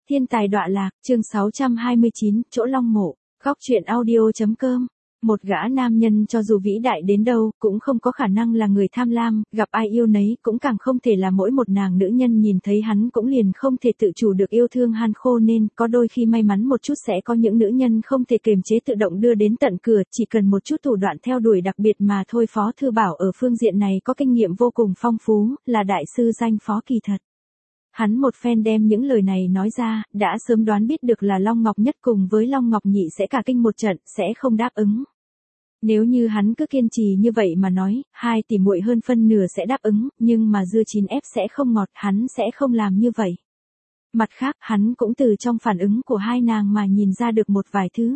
Thiên tài đọa lạc, chương 629, chỗ Long Mộ, góc truyện audio.com. Một gã nam nhân cho dù vĩ đại đến đâu, cũng không có khả năng là người tham lam, gặp ai yêu nấy, cũng càng không thể là mỗi một nàng nữ nhân nhìn thấy hắn cũng liền không thể tự chủ được yêu thương han khô, nên có đôi khi may mắn một chút sẽ có những nữ nhân không thể kiềm chế tự động đưa đến tận cửa, chỉ cần một chút thủ đoạn theo đuổi đặc biệt mà thôi. Phó Thư Bảo ở phương diện này có kinh nghiệm vô cùng phong phú, là đại sư danh Phó kỳ thật. Hắn một phen đem những lời này nói ra, đã sớm đoán biết được là Long Ngọc Nhất cùng với Long Ngọc Nhị sẽ cả kinh một trận, sẽ không đáp ứng. Nếu như hắn cứ kiên trì như vậy mà nói, hai tỷ muội hơn phân nửa sẽ đáp ứng, nhưng mà dưa chín ép sẽ không ngọt, hắn sẽ không làm như vậy. Mặt khác, hắn cũng từ trong phản ứng của hai nàng mà nhìn ra được một vài thứ.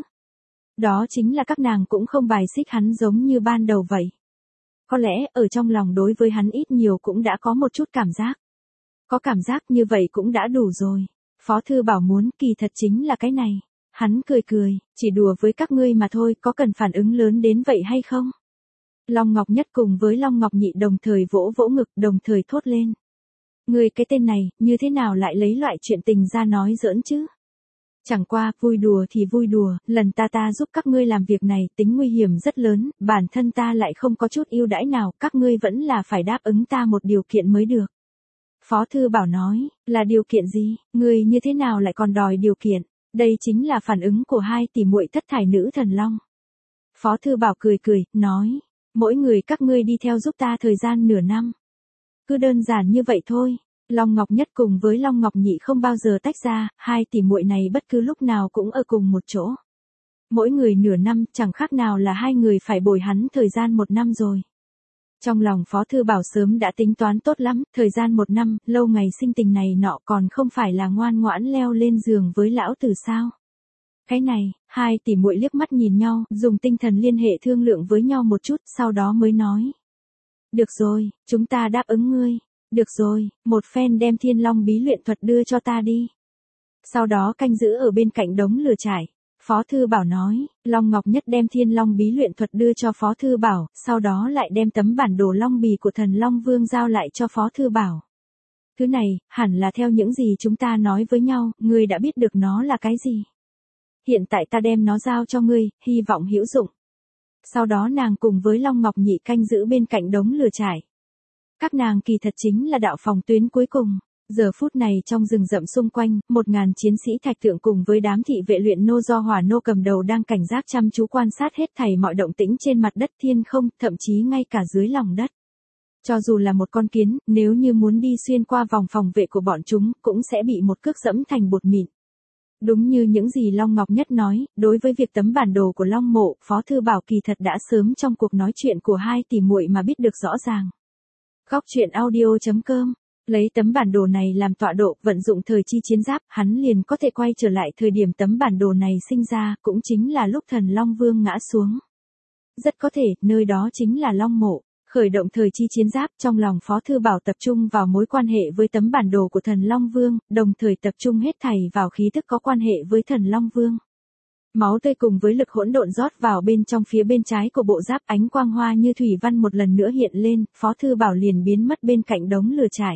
Đó chính là các nàng cũng không bài xích hắn giống như ban đầu vậy. Có lẽ, ở trong lòng đối với hắn ít nhiều cũng đã có một chút cảm giác. Có cảm giác như vậy cũng đã đủ rồi. Phó Thư Bảo muốn kỳ thật chính là cái này. Hắn cười cười, chỉ đùa với các ngươi mà thôi, có cần phản ứng lớn đến vậy hay không? Long Ngọc Nhất cùng với Long Ngọc Nhị đồng thời vỗ vỗ ngực, đồng thời thốt lên. Ngươi cái tên này, như thế nào lại lấy loại chuyện tình ra nói giỡn chứ? Chẳng qua, vui đùa thì vui đùa, lần ta giúp các ngươi làm việc này, tính nguy hiểm rất lớn, bản thân ta lại không có chút ưu đãi nào, các ngươi vẫn là phải đáp ứng ta một điều kiện mới được. Phó Thư Bảo nói, là điều kiện gì, ngươi như thế nào lại còn đòi điều kiện? Đây chính là phản ứng của hai tỷ muội thất thải nữ thần long. Phó Thư Bảo cười cười, nói, mỗi người các ngươi đi theo giúp ta thời gian nửa năm. Cứ đơn giản như vậy thôi. Long Ngọc Nhất cùng với Long Ngọc Nhị không bao giờ tách ra, hai tỷ muội này bất cứ lúc nào cũng ở cùng một chỗ. Mỗi người nửa năm, chẳng khác nào là hai người phải bồi hắn thời gian một năm rồi. Trong lòng Phó Thư Bảo sớm đã tính toán tốt lắm, thời gian một năm, lâu ngày sinh tình này nọ còn không phải là ngoan ngoãn leo lên giường với lão tử sao. Cái này, hai tỷ muội liếc mắt nhìn nhau, dùng tinh thần liên hệ thương lượng với nhau một chút, sau đó mới nói. Được rồi, chúng ta đáp ứng ngươi. Được rồi, một phen đem Thiên Long bí luyện thuật đưa cho ta đi. Sau đó canh giữ ở bên cạnh đống lửa trải. Phó Thư Bảo nói, Long Ngọc Nhất đem Thiên Long bí luyện thuật đưa cho Phó Thư Bảo, sau đó lại đem tấm bản đồ Long bì của thần Long Vương giao lại cho Phó Thư Bảo. Thứ này, hẳn là theo những gì chúng ta nói với nhau, ngươi đã biết được nó là cái gì. Hiện tại ta đem nó giao cho ngươi, hy vọng hữu dụng. Sau đó nàng cùng với Long Ngọc Nhị canh giữ bên cạnh đống lửa trải. Các nàng kỳ thật chính là đạo phòng tuyến cuối cùng. Giờ phút này trong rừng rậm xung quanh, 1000 chiến sĩ thạch tượng cùng với đám thị vệ luyện nô do Hỏa nô cầm đầu đang cảnh giác chăm chú quan sát hết thảy mọi động tĩnh trên mặt đất thiên không, thậm chí ngay cả dưới lòng đất. Cho dù là một con kiến, nếu như muốn đi xuyên qua vòng phòng vệ của bọn chúng, cũng sẽ bị một cước dẫm thành bột mịn. Đúng như những gì Long Ngọc Nhất nói, đối với việc tấm bản đồ của Long Mộ, Phó Thư Bảo kỳ thật đã sớm trong cuộc nói chuyện của hai tỷ muội mà biết được rõ ràng. Góc truyện audio.com. Lấy tấm bản đồ này làm tọa độ, vận dụng thời chi chiến giáp, hắn liền có thể quay trở lại thời điểm tấm bản đồ này sinh ra, cũng chính là lúc thần Long Vương ngã xuống. Rất có thể, nơi đó chính là Long Mộ. Khởi động thời chi chiến giáp, trong lòng Phó Thư Bảo tập trung vào mối quan hệ với tấm bản đồ của thần Long Vương, đồng thời tập trung hết thảy vào khí thức có quan hệ với thần Long Vương. Máu tươi cùng với lực hỗn độn rót vào bên trong phía bên trái của bộ giáp, ánh quang hoa như thủy văn một lần nữa hiện lên, Phó Thư Bảo liền biến mất bên cạnh đống lửa trải.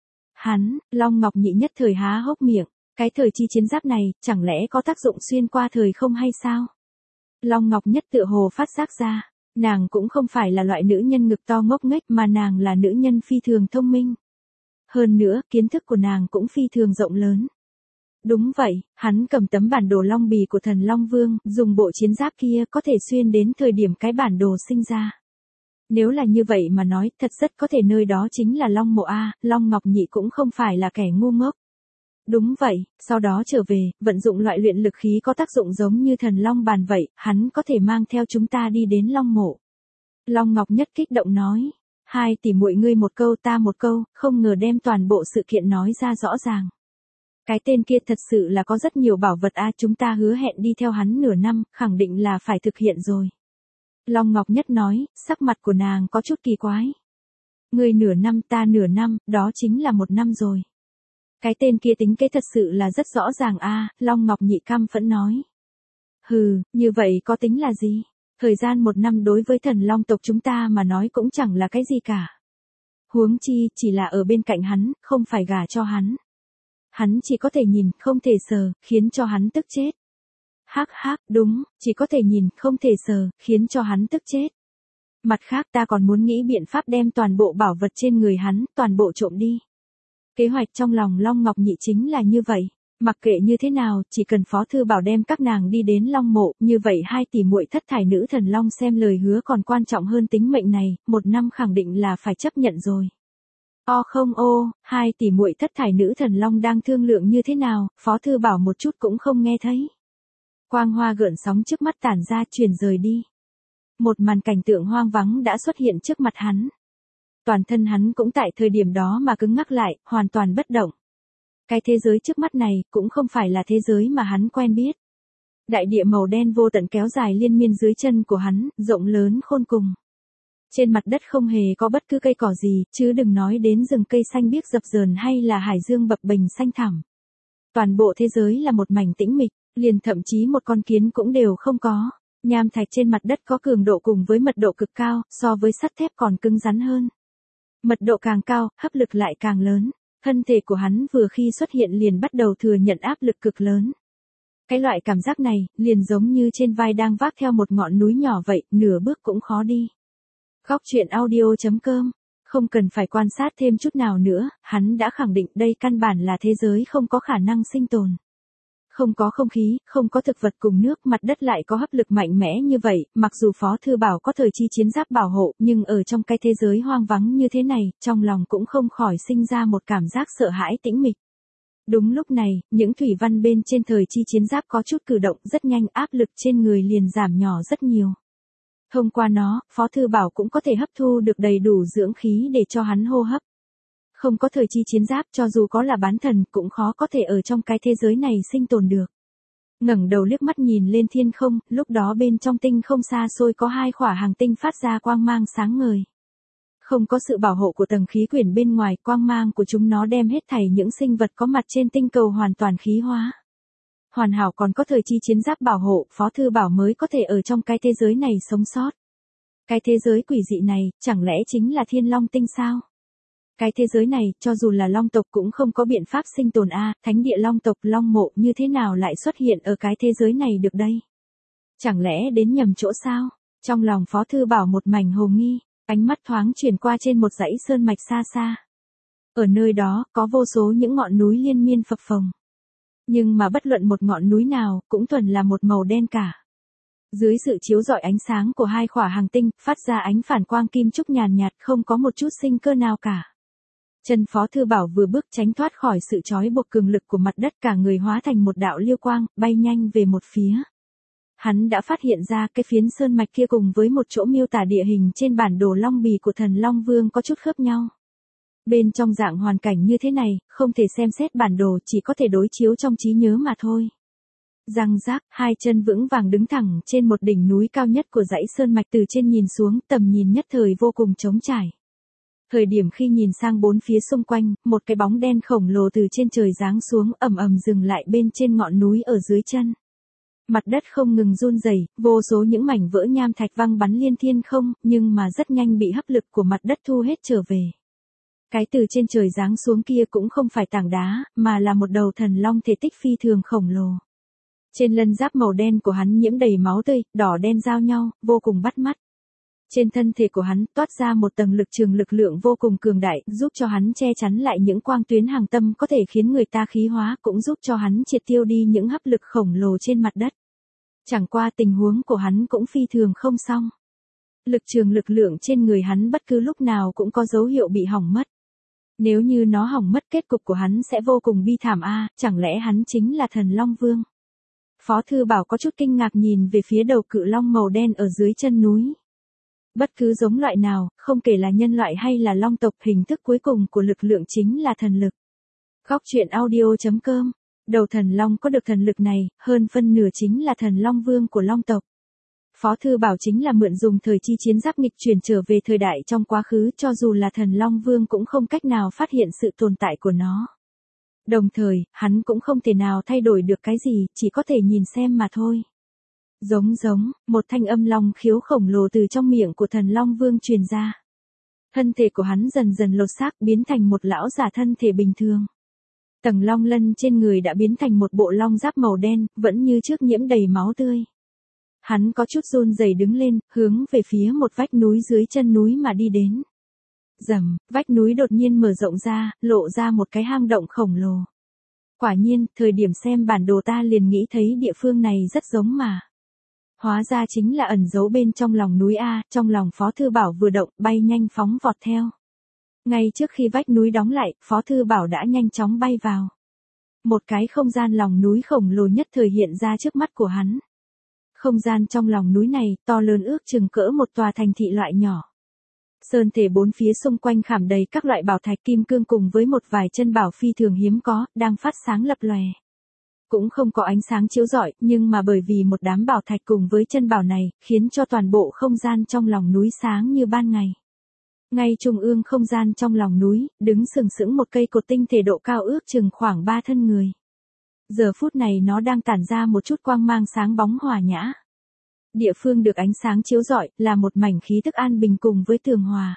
Hắn, Long Ngọc Nhị nhất thời há hốc miệng, cái thời chi chiến giáp này, chẳng lẽ có tác dụng xuyên qua thời không hay sao? Long Ngọc Nhất tựa hồ phát giác ra, nàng cũng không phải là loại nữ nhân ngực to ngốc nghếch mà nàng là nữ nhân phi thường thông minh. Hơn nữa, kiến thức của nàng cũng phi thường rộng lớn. Đúng vậy, hắn cầm tấm bản đồ Long bì của thần Long Vương, dùng bộ chiến giáp kia có thể xuyên đến thời điểm cái bản đồ sinh ra. Nếu là như vậy mà nói, thật rất có thể nơi đó chính là Long Mộ A, Long Ngọc Nhị cũng không phải là kẻ ngu ngốc. Đúng vậy, sau đó trở về, vận dụng loại luyện lực khí có tác dụng giống như thần Long bàn vậy, hắn có thể mang theo chúng ta đi đến Long Mộ. Long Ngọc Nhất kích động nói, hai tỷ muội ngươi một câu ta một câu, không ngờ đem toàn bộ sự kiện nói ra rõ ràng. Cái tên kia thật sự là có rất nhiều bảo vật a, chúng ta hứa hẹn đi theo hắn nửa năm, khẳng định là phải thực hiện rồi. Long Ngọc Nhất nói, sắc mặt của nàng có chút kỳ quái. Ngươi nửa năm ta nửa năm, đó chính là một năm rồi. Cái tên kia tính kế thật sự là rất rõ ràng a, Long Ngọc Nhị căm phẫn nói. Hừ, như vậy có tính là gì? Thời gian một năm đối với thần Long tộc chúng ta mà nói cũng chẳng là cái gì cả. Huống chi, chỉ là ở bên cạnh hắn, không phải gả cho hắn. Hắn chỉ có thể nhìn, không thể sờ, khiến cho hắn tức chết. Hắc hắc, đúng, chỉ có thể nhìn, không thể sờ, khiến cho hắn tức chết. Mặt khác ta còn muốn nghĩ biện pháp đem toàn bộ bảo vật trên người hắn, toàn bộ trộm đi. Kế hoạch trong lòng Long Ngọc Nhị chính là như vậy. Mặc kệ như thế nào, chỉ cần Phó Thư Bảo đem các nàng đi đến Long Mộ, như vậy hai tỷ muội thất thải nữ thần Long xem lời hứa còn quan trọng hơn tính mệnh này, 1 năm khẳng định là phải chấp nhận rồi. O không ô, hai tỷ muội thất thải nữ thần Long đang thương lượng như thế nào, Phó Thư Bảo một chút cũng không nghe thấy. Quang hoa gợn sóng trước mắt tản ra chuyển rời đi. Một màn cảnh tượng hoang vắng đã xuất hiện trước mặt hắn. Toàn thân hắn cũng tại thời điểm đó mà cứng ngắc lại, hoàn toàn bất động. Cái thế giới trước mắt này cũng không phải là thế giới mà hắn quen biết. Đại địa màu đen vô tận kéo dài liên miên dưới chân của hắn, rộng lớn khôn cùng. Trên mặt đất không hề có bất cứ cây cỏ gì, chứ đừng nói đến rừng cây xanh biếc dập dờn hay là hải dương bập bềnh xanh thẳm. Toàn bộ thế giới là một mảnh tĩnh mịch, liền thậm chí một con kiến cũng đều không có. Nham thạch trên mặt đất có cường độ cùng với mật độ cực cao, so với sắt thép còn cứng rắn hơn. Mật độ càng cao, hấp lực lại càng lớn. Thân thể của hắn vừa khi xuất hiện liền bắt đầu thừa nhận áp lực cực lớn. Cái loại cảm giác này, liền giống như trên vai đang vác theo một ngọn núi nhỏ vậy, nửa bước cũng khó đi. Góc truyện audio.com. Không cần phải quan sát thêm chút nào nữa, hắn đã khẳng định đây căn bản là thế giới không có khả năng sinh tồn. Không có không khí, không có thực vật cùng nước, mặt đất lại có hấp lực mạnh mẽ như vậy, mặc dù Phó Thư Bảo có thời chi chiến giáp bảo hộ, nhưng ở trong cái thế giới hoang vắng như thế này, trong lòng cũng không khỏi sinh ra một cảm giác sợ hãi tĩnh mịch. Đúng lúc này, những thủy văn bên trên thời chi chiến giáp có chút cử động rất nhanh, áp lực trên người liền giảm nhỏ rất nhiều. Thông qua nó, Phó Thư Bảo cũng có thể hấp thu được đầy đủ dưỡng khí để cho hắn hô hấp. Không có thời chi chiến giáp, cho dù có là bán thần cũng khó có thể ở trong cái thế giới này sinh tồn được. Ngẩng đầu liếc mắt nhìn lên thiên không, lúc đó bên trong tinh không xa xôi có 2 khỏa hành tinh phát ra quang mang sáng ngời. Không có sự bảo hộ của tầng khí quyển bên ngoài, quang mang của chúng nó đem hết thảy những sinh vật có mặt trên tinh cầu hoàn toàn khí hóa. Hoàn hảo còn có thời chi chiến giáp bảo hộ, Phó Thư Bảo mới có thể ở trong cái thế giới này sống sót. Cái thế giới quỷ dị này, chẳng lẽ chính là Thiên Long tinh sao? Cái thế giới này, cho dù là Long tộc cũng không có biện pháp sinh tồn thánh địa Long tộc Long Mộ như thế nào lại xuất hiện ở cái thế giới này được đây? Chẳng lẽ đến nhầm chỗ sao? Trong lòng Phó Thư Bảo một mảnh hồ nghi, ánh mắt thoáng chuyển qua trên một dãy sơn mạch xa xa. Ở nơi đó, có vô số những ngọn núi liên miên phập phồng. Nhưng mà bất luận một ngọn núi nào, cũng thuần là một màu đen cả. Dưới sự chiếu rọi ánh sáng của 2 khỏa hành tinh, phát ra ánh phản quang kim trúc nhàn nhạt, không có một chút sinh cơ nào cả. Chân Phó Thư Bảo vừa bước tránh thoát khỏi sự trói buộc cường lực của mặt đất, cả người hóa thành một đạo liêu quang, bay nhanh về một phía. Hắn đã phát hiện ra cái phiến sơn mạch kia cùng với một chỗ miêu tả địa hình trên bản đồ Long Bì của thần Long Vương có chút khớp nhau. Bên trong dạng hoàn cảnh như thế này, không thể xem xét bản đồ, chỉ có thể đối chiếu trong trí nhớ mà thôi. Răng rác, 2 chân vững vàng đứng thẳng trên một đỉnh núi cao nhất của dãy sơn mạch, từ trên nhìn xuống, tầm nhìn nhất thời vô cùng trống trải. Thời điểm khi nhìn sang 4 phía xung quanh, một cái bóng đen khổng lồ từ trên trời giáng xuống, ầm ầm dừng lại bên trên ngọn núi ở dưới chân. Mặt đất không ngừng run rẩy, vô số những mảnh vỡ nham thạch văng bắn liên thiên không, nhưng mà rất nhanh bị hấp lực của mặt đất thu hết trở về. Cái từ trên trời giáng xuống kia cũng không phải tảng đá, mà là một đầu thần long thể tích phi thường khổng lồ. Trên lân giáp màu đen của hắn nhiễm đầy máu tươi, đỏ đen giao nhau, vô cùng bắt mắt. Trên thân thể của hắn toát ra một tầng lực trường lực lượng vô cùng cường đại, giúp cho hắn che chắn lại những quang tuyến hàng tâm có thể khiến người ta khí hóa, cũng giúp cho hắn triệt tiêu đi những hấp lực khổng lồ trên mặt đất. Chẳng qua tình huống của hắn cũng phi thường không xong. Lực trường lực lượng trên người hắn bất cứ lúc nào cũng có dấu hiệu bị hỏng mất. Nếu như nó hỏng mất, kết cục của hắn sẽ vô cùng bi thảm chẳng lẽ hắn chính là thần Long Vương? Phó Thư Bảo có chút kinh ngạc nhìn về phía đầu cự long màu đen ở dưới chân núi. Bất cứ giống loại nào, không kể là nhân loại hay là long tộc, hình thức cuối cùng của lực lượng chính là thần lực. Góc truyện audio.com. Đầu thần long có được thần lực này, hơn phân nửa chính là thần Long Vương của long tộc. Phó Thư Bảo chính là mượn dùng thời chi chiến giáp nghịch chuyển trở về thời đại trong quá khứ, cho dù là thần Long Vương cũng không cách nào phát hiện sự tồn tại của nó. Đồng thời, hắn cũng không thể nào thay đổi được cái gì, chỉ có thể nhìn xem mà thôi. Giống, một thanh âm long khiếu khổng lồ từ trong miệng của thần Long Vương truyền ra. Thân thể của hắn dần dần lột xác, biến thành một lão giả thân thể bình thường. Tầng long lân trên người đã biến thành một bộ long giáp màu đen, vẫn như trước nhiễm đầy máu tươi. Hắn có chút run rẩy đứng lên, hướng về phía một vách núi dưới chân núi mà đi đến. Rầm, vách núi đột nhiên mở rộng ra, lộ ra một cái hang động khổng lồ. Quả nhiên, thời điểm xem bản đồ ta liền nghĩ thấy địa phương này rất giống mà. Hóa ra chính là ẩn giấu bên trong lòng núi A, trong lòng Phó Thư Bảo vừa động, bay nhanh phóng vọt theo. Ngay trước khi vách núi đóng lại, Phó Thư Bảo đã nhanh chóng bay vào. Một cái không gian lòng núi khổng lồ nhất thời hiện ra trước mắt của hắn. Không gian trong lòng núi này, to lớn ước chừng cỡ một tòa thành thị loại nhỏ. Sơn thể bốn phía xung quanh khảm đầy các loại bảo thạch kim cương cùng với một vài chân bảo phi thường hiếm có, đang phát sáng lập lòe. Cũng không có ánh sáng chiếu rọi, nhưng mà bởi vì một đám bảo thạch cùng với chân bảo này, khiến cho toàn bộ không gian trong lòng núi sáng như ban ngày. Ngay trung ương không gian trong lòng núi, đứng sừng sững một cây cột tinh thể độ cao ước chừng khoảng 3 thân người. Giờ phút này nó đang tản ra một chút quang mang sáng bóng hòa nhã. Địa phương được ánh sáng chiếu rọi, là một mảnh khí tức an bình cùng với tường hòa.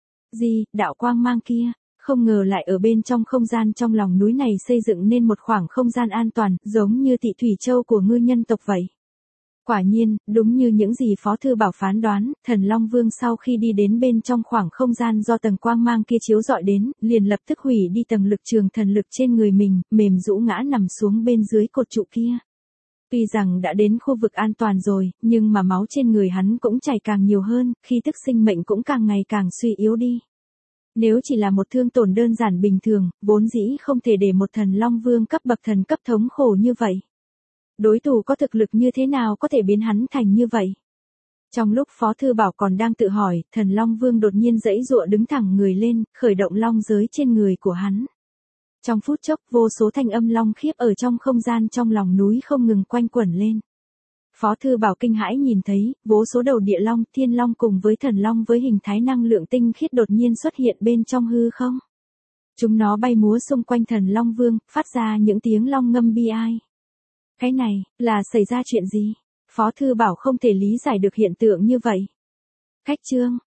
Đạo quang mang kia, không ngờ lại ở bên trong không gian trong lòng núi này xây dựng nên một khoảng không gian an toàn, giống như Tị Thủy Châu của ngư nhân tộc vậy. Quả nhiên, đúng như những gì Phó Thư Bảo phán đoán, Thần Long Vương sau khi đi đến bên trong khoảng không gian do tầng quang mang kia chiếu rọi đến, liền lập tức hủy đi tầng lực trường thần lực trên người mình, mềm rũ ngã nằm xuống bên dưới cột trụ kia. Tuy rằng đã đến khu vực an toàn rồi, nhưng mà máu trên người hắn cũng chảy càng nhiều hơn, khi tức sinh mệnh cũng càng ngày càng suy yếu đi. Nếu chỉ là một thương tổn đơn giản bình thường, vốn dĩ không thể để một thần Long Vương cấp bậc thần cấp thống khổ như vậy. Đối thủ có thực lực như thế nào có thể biến hắn thành như vậy? Trong lúc Phó Thư Bảo còn đang tự hỏi, thần Long Vương đột nhiên giãy giụa đứng thẳng người lên, khởi động long giới trên người của hắn. Trong phút chốc, vô số thanh âm long khiếp ở trong không gian trong lòng núi không ngừng quanh quẩn lên. Phó Thư Bảo kinh hãi nhìn thấy, vô số đầu địa long, thiên long cùng với thần long với hình thái năng lượng tinh khiết đột nhiên xuất hiện bên trong hư không. Chúng nó bay múa xung quanh thần Long Vương, phát ra những tiếng long ngâm bi ai. Cái này, là xảy ra chuyện gì? Phó Thư Bảo không thể lý giải được hiện tượng như vậy. Khách chương,